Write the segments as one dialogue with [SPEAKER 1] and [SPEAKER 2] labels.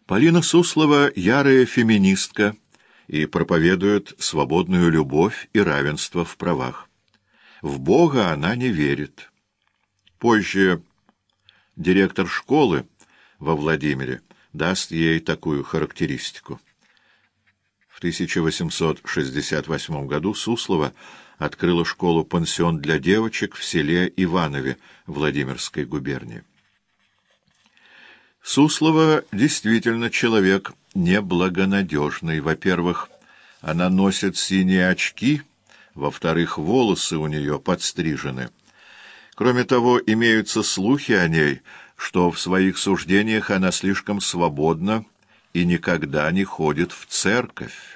[SPEAKER 1] Полина Суслова — ярая феминистка и проповедует свободную любовь и равенство в правах. В Бога она не верит. Позже директор школы во Владимире даст ей такую характеристику. В 1868 году Суслова открыла школу-пансион для девочек в селе Иванове Владимирской губернии. Суслова действительно человек неблагонадежный. Во-первых, она носит синие очки, во-вторых, волосы у нее подстрижены. Кроме того, имеются слухи о ней, что в своих суждениях она слишком свободна и никогда не ходит в церковь.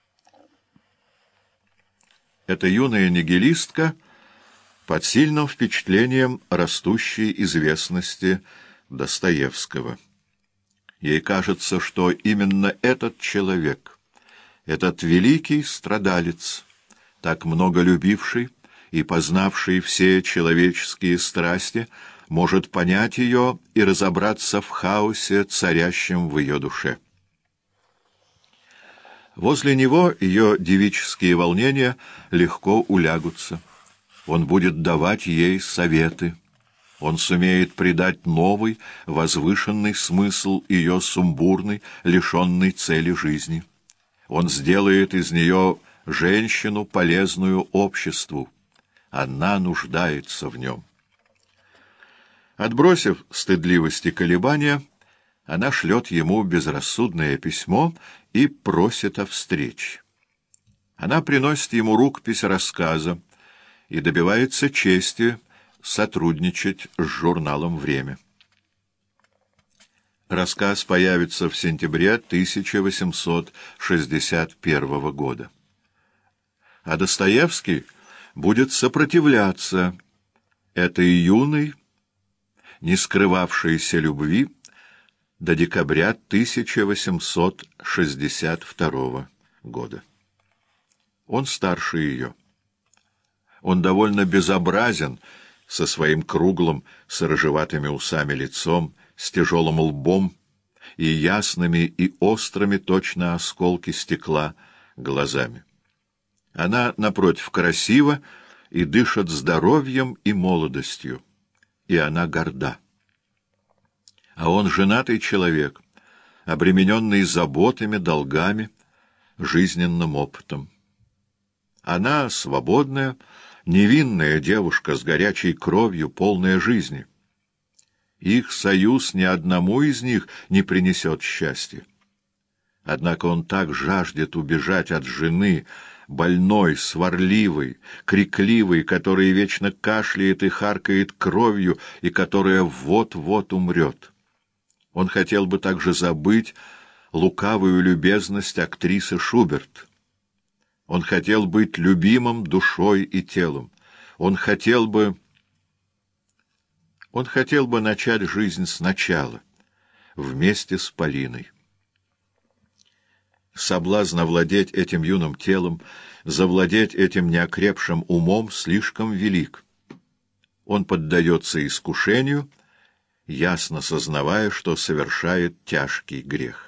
[SPEAKER 1] Эта юная нигилистка под сильным впечатлением растущей известности Достоевского. Ей кажется, что именно этот человек, этот великий страдалец, так много любивший и познавший все человеческие страсти, может понять ее и разобраться в хаосе, царящем в ее душе. Возле него ее девические волнения легко улягутся. Он будет давать ей советы. Он сумеет придать новый, возвышенный смысл ее сумбурной, лишенной цели жизни. Он сделает из нее женщину, полезную обществу. Она нуждается в нем. Отбросив стыдливость и колебания, она шлет ему безрассудное письмо и просит о встрече. Она приносит ему рукопись рассказа и добивается чести сотрудничать с журналом «Время». Рассказ появится в сентябре 1861 года. А Достоевский будет сопротивляться этой юной, не скрывавшейся любви до декабря 1862 года. Он старше ее. Он довольно безобразен, со своим круглым, с рыжеватыми усами лицом, с тяжелым лбом и ясными и острыми, точно осколки стекла, глазами. Она, напротив, красива и дышит здоровьем и молодостью, и она горда. А он женатый человек, обремененный заботами, долгами, жизненным опытом. Она свободная, невинная девушка с горячей кровью, полная жизни. Их союз ни одному из них не принесет счастья. Однако он так жаждет убежать от жены, больной, сварливой, крикливой, которая вечно кашляет и харкает кровью, и которая вот-вот умрет. Он хотел бы также забыть лукавую любезность актрисы Шуберт. Он хотел быть любимым душой и телом. Он хотел бы начать жизнь сначала, вместе с Полиной. Соблазн овладеть этим юным телом, завладеть этим неокрепшим умом слишком велик. Он поддается искушению, ясно сознавая, что совершает тяжкий грех.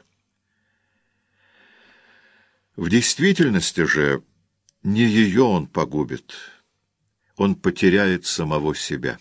[SPEAKER 1] В действительности же не ее он погубит, он потеряет самого себя.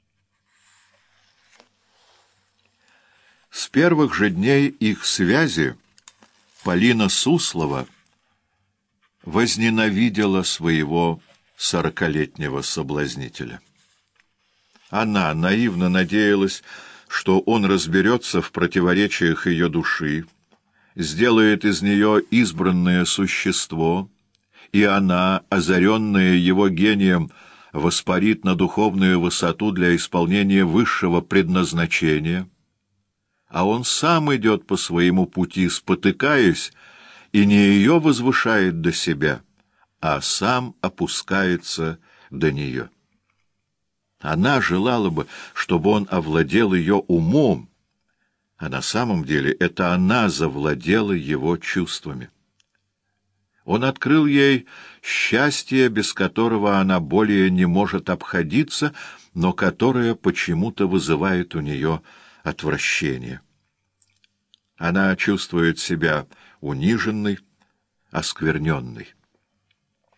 [SPEAKER 1] С первых же дней их связи Полина Суслова возненавидела своего 40-летнего соблазнителя. Она наивно надеялась, что он разберется в противоречиях ее души, сделает из нее избранное существо, и она, озаренная его гением, воспарит на духовную высоту для исполнения высшего предназначения. А он сам идет по своему пути, спотыкаясь, и не ее возвышает до себя, а сам опускается до нее. Она желала бы, чтобы он овладел ее умом, а на самом деле это она завладела его чувствами. Он открыл ей счастье, без которого она более не может обходиться, но которое почему-то вызывает у нее отвращение. Она чувствует себя униженной, оскверненной.